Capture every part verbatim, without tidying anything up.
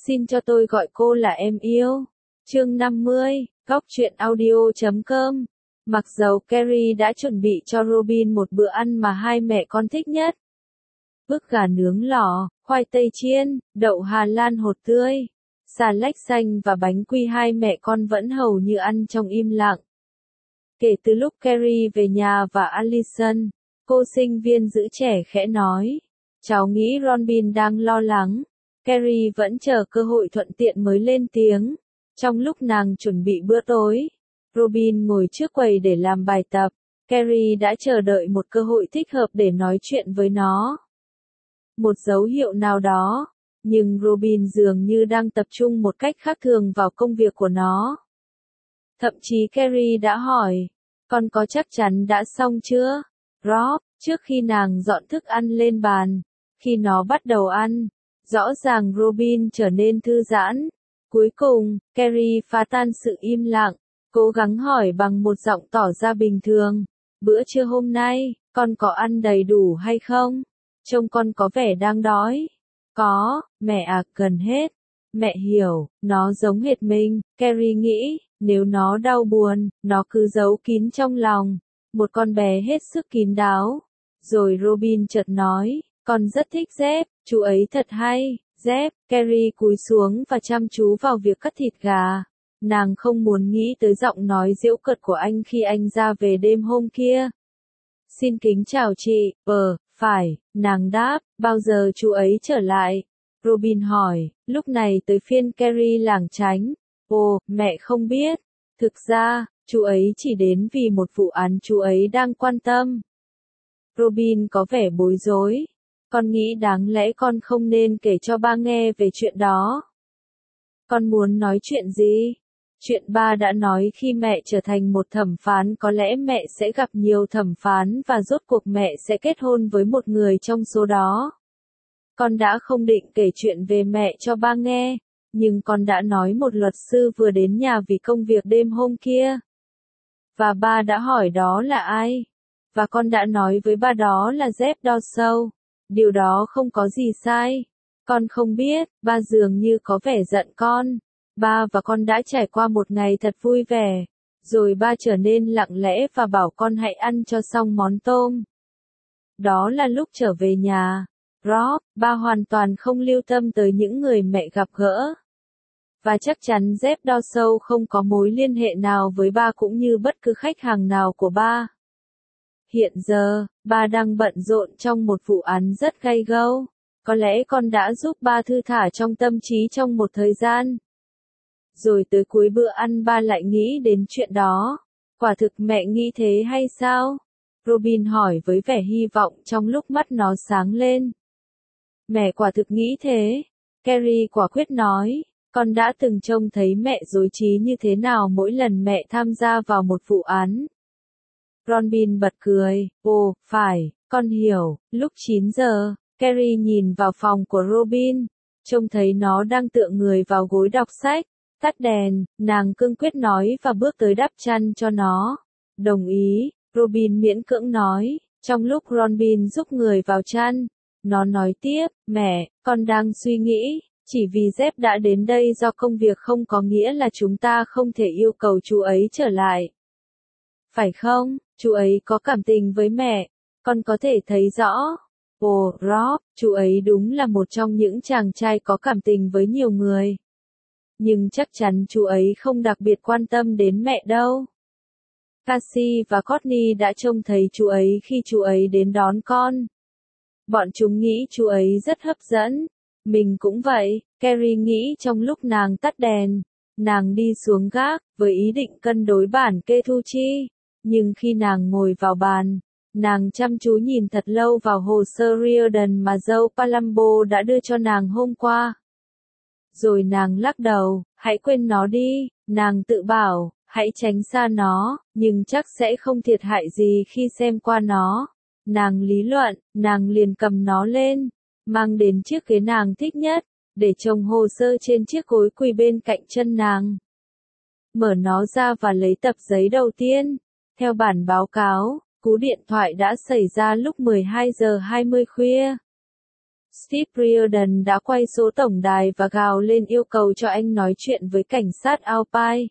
Xin cho tôi gọi cô là em yêu. Chương năm mươi, góc truyện audio chấm com. Mặc dầu Carrie đã chuẩn bị cho Robin một bữa ăn mà hai mẹ con thích nhất. Ức gà nướng lò, khoai tây chiên, đậu Hà Lan hột tươi, xà lách xanh và bánh quy, hai mẹ con vẫn hầu như ăn trong im lặng. Kể từ lúc Carrie về nhà và Allison, cô sinh viên giữ trẻ khẽ nói, cháu nghĩ Robin đang lo lắng. Carrie vẫn chờ cơ hội thuận tiện mới lên tiếng. Trong lúc nàng chuẩn bị bữa tối, Robin ngồi trước quầy để làm bài tập. Carrie đã chờ đợi một cơ hội thích hợp để nói chuyện với nó. Một dấu hiệu nào đó, nhưng Robin dường như đang tập trung một cách khác thường vào công việc của nó. Thậm chí Carrie đã hỏi, con có chắc chắn đã xong chưa, Rob, trước khi nàng dọn thức ăn lên bàn. Khi nó bắt đầu ăn, rõ ràng Robin trở nên thư giãn. Cuối cùng, Carrie phá tan sự im lặng, cố gắng hỏi bằng một giọng tỏ ra bình thường. Bữa trưa hôm nay, con có ăn đầy đủ hay không? Trông con có vẻ đang đói. Có, mẹ à, gần hết. Mẹ hiểu, nó giống hệt mình, Carrie nghĩ, nếu nó đau buồn, nó cứ giấu kín trong lòng. Một con bé hết sức kín đáo. Rồi Robin chợt nói, con rất thích Jeff, chú ấy thật hay. Jeff, Carrie cúi xuống và chăm chú vào việc cắt thịt gà. Nàng không muốn nghĩ tới giọng nói giễu cợt của anh khi anh ra về đêm hôm kia. Xin kính chào chị, ờ, phải, nàng đáp, bao giờ chú ấy trở lại? Robin hỏi, lúc này tới phiên Carrie lảng tránh. Ồ, mẹ không biết. Thực ra, chú ấy chỉ đến vì một vụ án chú ấy đang quan tâm. Robin có vẻ bối rối. Con nghĩ đáng lẽ con không nên kể cho ba nghe về chuyện đó. Con muốn nói chuyện gì? Chuyện ba đã nói khi mẹ trở thành một thẩm phán có lẽ mẹ sẽ gặp nhiều thẩm phán và rốt cuộc mẹ sẽ kết hôn với một người trong số đó. Con đã không định kể chuyện về mẹ cho ba nghe, nhưng con đã nói một luật sư vừa đến nhà vì công việc đêm hôm kia. Và ba đã hỏi đó là ai? Và con đã nói với ba đó là Jeff Dorsey. Điều đó không có gì sai. Con không biết, ba dường như có vẻ giận con. Ba và con đã trải qua một ngày thật vui vẻ. Rồi ba trở nên lặng lẽ và bảo con hãy ăn cho xong món tôm. Đó là lúc trở về nhà. Rob, ba hoàn toàn không lưu tâm tới những người mẹ gặp gỡ. Và chắc chắn Jeff Dorsey không có mối liên hệ nào với ba cũng như bất cứ khách hàng nào của ba. Hiện giờ, ba đang bận rộn trong một vụ án rất gay gâu. Có lẽ con đã giúp ba thư thả trong tâm trí trong một thời gian. Rồi tới cuối bữa ăn ba lại nghĩ đến chuyện đó. Quả thực mẹ nghĩ thế hay sao? Robin hỏi với vẻ hy vọng trong lúc mắt nó sáng lên. Mẹ quả thực nghĩ thế. Carrie quả quyết nói. Con đã từng trông thấy mẹ rối trí như thế nào mỗi lần mẹ tham gia vào một vụ án. Robin bật cười, ồ, phải, con hiểu. Lúc chín giờ, Carrie nhìn vào phòng của Robin, trông thấy nó đang tựa người vào gối đọc sách. Tắt đèn, nàng cương quyết nói và bước tới đắp chăn cho nó. Đồng ý, Robin miễn cưỡng nói, trong lúc Robin giúp người vào chăn. Nó nói tiếp, mẹ, con đang suy nghĩ, chỉ vì Jeff đã đến đây do công việc không có nghĩa là chúng ta không thể yêu cầu chú ấy trở lại. Phải không, chú ấy có cảm tình với mẹ, con có thể thấy rõ. Ồ, Rob, chú ấy đúng là một trong những chàng trai có cảm tình với nhiều người. Nhưng chắc chắn chú ấy không đặc biệt quan tâm đến mẹ đâu. Cassie và Courtney đã trông thấy chú ấy khi chú ấy đến đón con. Bọn chúng nghĩ chú ấy rất hấp dẫn. Mình cũng vậy, Carrie nghĩ trong lúc nàng tắt đèn. Nàng đi xuống gác, với ý định cân đối bản kê thu chi. Nhưng khi nàng ngồi vào bàn, nàng chăm chú nhìn thật lâu vào hồ sơ Riordan mà Joe Palumbo đã đưa cho nàng hôm qua. Rồi nàng lắc đầu, hãy quên nó đi, nàng tự bảo, hãy tránh xa nó, nhưng chắc sẽ không thiệt hại gì khi xem qua nó. Nàng lý luận, nàng liền cầm nó lên, mang đến chiếc ghế nàng thích nhất, để chồng hồ sơ trên chiếc gối quỳ bên cạnh chân nàng. Mở nó ra và lấy tập giấy đầu tiên. Theo bản báo cáo, cú điện thoại đã xảy ra lúc mười hai giờ hai mươi khuya. Steve Riordan đã quay số tổng đài và gào lên yêu cầu cho anh nói chuyện với cảnh sát Alpine.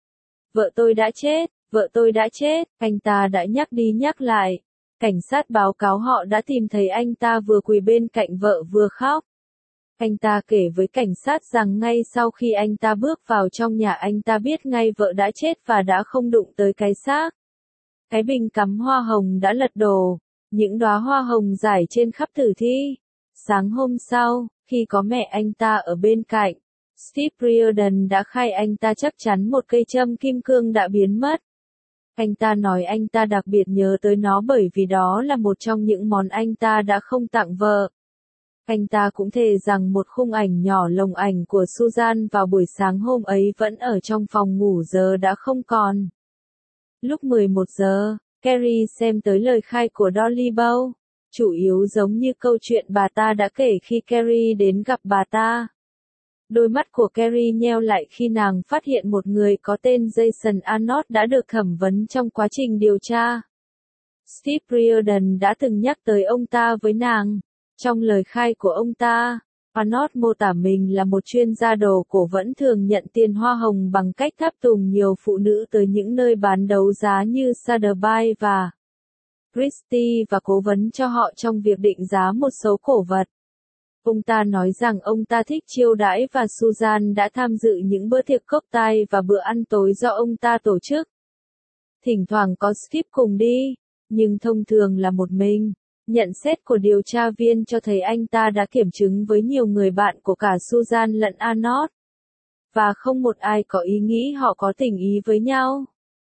Vợ tôi đã chết, vợ tôi đã chết, anh ta đã nhắc đi nhắc lại. Cảnh sát báo cáo họ đã tìm thấy anh ta vừa quỳ bên cạnh vợ vừa khóc. Anh ta kể với cảnh sát rằng ngay sau khi anh ta bước vào trong nhà anh ta biết ngay vợ đã chết và đã không đụng tới cái xác. Cái bình cắm hoa hồng đã lật đổ, những đóa hoa hồng rải trên khắp tử thi. Sáng hôm sau, khi có mẹ anh ta ở bên cạnh, Steve Riordan đã khai anh ta chắc chắn một cây châm kim cương đã biến mất. Anh ta nói anh ta đặc biệt nhớ tới nó bởi vì đó là một trong những món anh ta đã không tặng vợ. Anh ta cũng thề rằng một khung ảnh nhỏ lồng ảnh của Susan vào buổi sáng hôm ấy vẫn ở trong phòng ngủ giờ đã không còn. Lúc mười một giờ, Carrie xem tới lời khai của Dolly Bow, chủ yếu giống như câu chuyện bà ta đã kể khi Carrie đến gặp bà ta. Đôi mắt của Carrie nheo lại khi nàng phát hiện một người có tên Jason Arnott đã được thẩm vấn trong quá trình điều tra. Steve Riordan đã từng nhắc tới ông ta với nàng. Trong lời khai của ông ta, Arnott mô tả mình là một chuyên gia đồ cổ vẫn thường nhận tiền hoa hồng bằng cách tháp tùng nhiều phụ nữ tới những nơi bán đấu giá như Sotheby's và Christie và cố vấn cho họ trong việc định giá một số cổ vật. Ông ta nói rằng ông ta thích chiêu đãi và Susan đã tham dự những bữa tiệc cocktail và bữa ăn tối do ông ta tổ chức. Thỉnh thoảng có Steve cùng đi, nhưng thông thường là một mình. Nhận xét của điều tra viên cho thấy anh ta đã kiểm chứng với nhiều người bạn của cả Susan lẫn Arnott. Và không một ai có ý nghĩ họ có tình ý với nhau.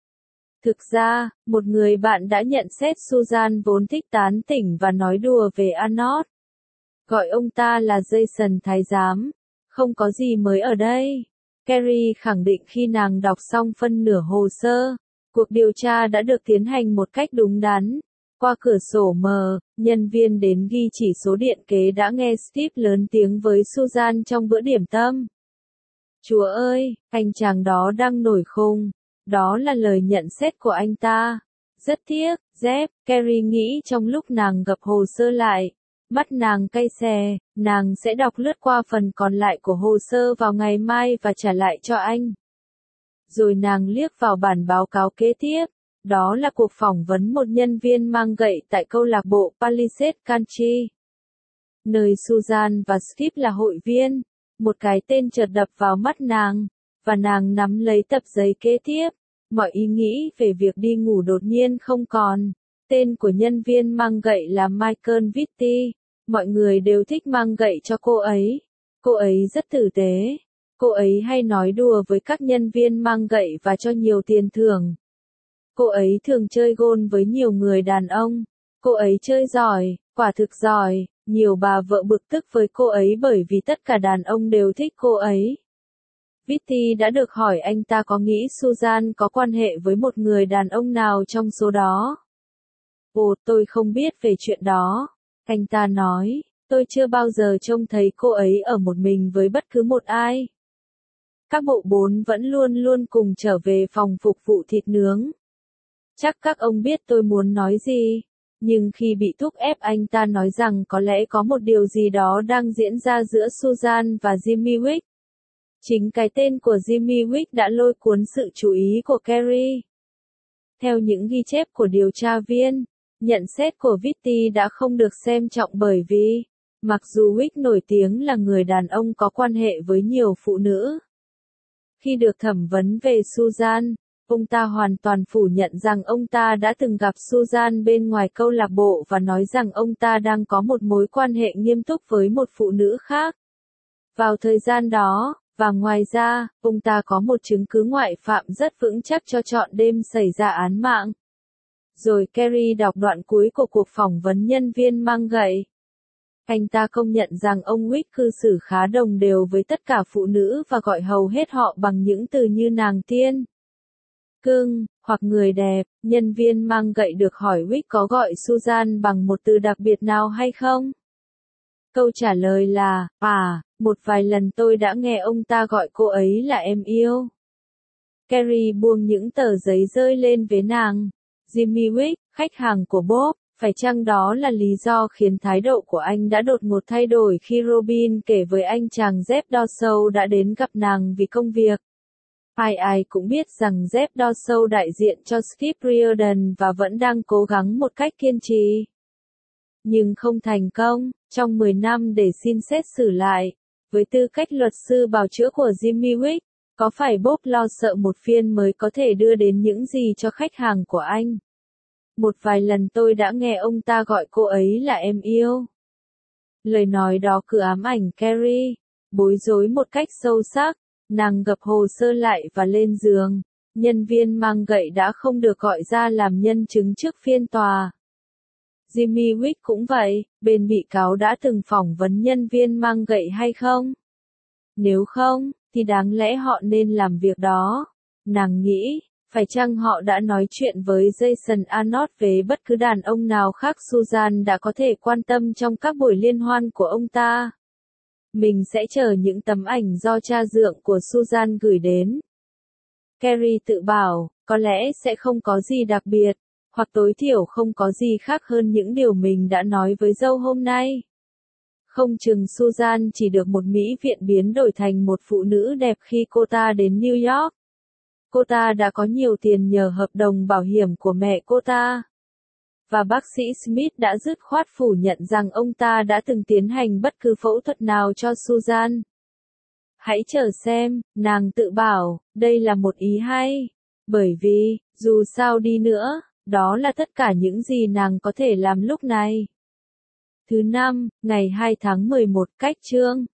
Thực ra, một người bạn đã nhận xét Susan vốn thích tán tỉnh và nói đùa về Arnott. Gọi ông ta là Jason Thái giám. Không có gì mới ở đây. Carrie khẳng định khi nàng đọc xong phân nửa hồ sơ, cuộc điều tra đã được tiến hành một cách đúng đắn. Qua cửa sổ mờ, nhân viên đến ghi chỉ số điện kế đã nghe Steve lớn tiếng với Susan trong bữa điểm tâm. Chúa ơi, anh chàng đó đang nổi khùng. Đó là lời nhận xét của anh ta. Rất tiếc, Jeff, Carrie nghĩ trong lúc nàng gập hồ sơ lại. Mắt nàng cay xè, nàng sẽ đọc lướt qua phần còn lại của hồ sơ vào ngày mai và trả lại cho anh. Rồi nàng liếc vào bản báo cáo kế tiếp. Đó là cuộc phỏng vấn một nhân viên mang gậy tại câu lạc bộ Palisades Country, nơi Susan và Skip là hội viên. Một cái tên chợt đập vào mắt nàng, và nàng nắm lấy tập giấy kế tiếp. Mọi ý nghĩ về việc đi ngủ đột nhiên không còn. Tên của nhân viên mang gậy là Michael Vitti. Mọi người đều thích mang gậy cho cô ấy. Cô ấy rất tử tế. Cô ấy hay nói đùa với các nhân viên mang gậy và cho nhiều tiền thưởng. Cô ấy thường chơi gôn với nhiều người đàn ông. Cô ấy chơi giỏi, quả thực giỏi. Nhiều bà vợ bực tức với cô ấy bởi vì tất cả đàn ông đều thích cô ấy. Vitti đã được hỏi anh ta có nghĩ Susan có quan hệ với một người đàn ông nào trong số đó. Ồ, tôi không biết về chuyện đó. Anh ta nói, tôi chưa bao giờ trông thấy cô ấy ở một mình với bất cứ một ai. Các bộ bốn vẫn luôn luôn cùng trở về phòng phục vụ thịt nướng. Chắc các ông biết tôi muốn nói gì. Nhưng khi bị thúc ép anh ta nói rằng có lẽ có một điều gì đó đang diễn ra giữa Susan và Jimmy Wick. Chính cái tên của Jimmy Wick đã lôi cuốn sự chú ý của Carrie. Theo những ghi chép của điều tra viên, nhận xét của Vitti đã không được xem trọng bởi vì, mặc dù Wick nổi tiếng là người đàn ông có quan hệ với nhiều phụ nữ. Khi được thẩm vấn về Susan, ông ta hoàn toàn phủ nhận rằng ông ta đã từng gặp Susan bên ngoài câu lạc bộ và nói rằng ông ta đang có một mối quan hệ nghiêm túc với một phụ nữ khác. Vào thời gian đó, và ngoài ra, ông ta có một chứng cứ ngoại phạm rất vững chắc cho trọn đêm xảy ra án mạng. Rồi Carrie đọc đoạn cuối của cuộc phỏng vấn nhân viên mang gậy. Anh ta công nhận rằng ông Wick cư xử khá đồng đều với tất cả phụ nữ và gọi hầu hết họ bằng những từ như nàng tiên, cưng, hoặc người đẹp. Nhân viên mang gậy được hỏi Wick có gọi Susan bằng một từ đặc biệt nào hay không? Câu trả lời là, à, một vài lần tôi đã nghe ông ta gọi cô ấy là em yêu. Carrie buông những tờ giấy rơi lên với nàng. Jimmy Wick, khách hàng của Bob, Phải chăng đó là lý do khiến thái độ của anh đã đột ngột thay đổi khi Robin kể với anh chàng Jeff Dawson đã đến gặp nàng vì công việc? Ai ai cũng biết rằng Jeff Dawson đại diện cho Skip Riordan và vẫn đang cố gắng một cách kiên trì. Nhưng không thành công, trong mười năm để xin xét xử lại. Với tư cách luật sư bào chữa của Jimmy Wick, có phải Bob lo sợ một phiên mới có thể đưa đến những gì cho khách hàng của anh? Một vài lần tôi đã nghe ông ta gọi cô ấy là em yêu. Lời nói đó cứ ám ảnh Carrie, bối rối một cách sâu sắc. Nàng gập hồ sơ lại và lên giường. Nhân viên mang gậy đã không được gọi ra làm nhân chứng trước phiên tòa. Jimmy Wick cũng vậy, bên bị cáo đã từng phỏng vấn nhân viên mang gậy hay không? Nếu không, thì đáng lẽ họ nên làm việc đó. Nàng nghĩ, phải chăng họ đã nói chuyện với Jason Arnott về bất cứ đàn ông nào khác Susan đã có thể quan tâm trong các buổi liên hoan của ông ta? Mình sẽ chờ những tấm ảnh do cha dượng của Susan gửi đến. Carrie tự bảo, có lẽ sẽ không có gì đặc biệt, hoặc tối thiểu không có gì khác hơn những điều mình đã nói với dâu hôm nay. Không chừng Susan chỉ được một mỹ viện biến đổi thành một phụ nữ đẹp khi cô ta đến New York. Cô ta đã có nhiều tiền nhờ hợp đồng bảo hiểm của mẹ cô ta. Và bác sĩ Smith đã dứt khoát phủ nhận rằng ông ta đã từng tiến hành bất cứ phẫu thuật nào cho Susan. Hãy chờ xem, nàng tự bảo, đây là một ý hay. Bởi vì, dù sao đi nữa, đó là tất cả những gì nàng có thể làm lúc này. Thứ năm, ngày hai tháng mười một, cách chương.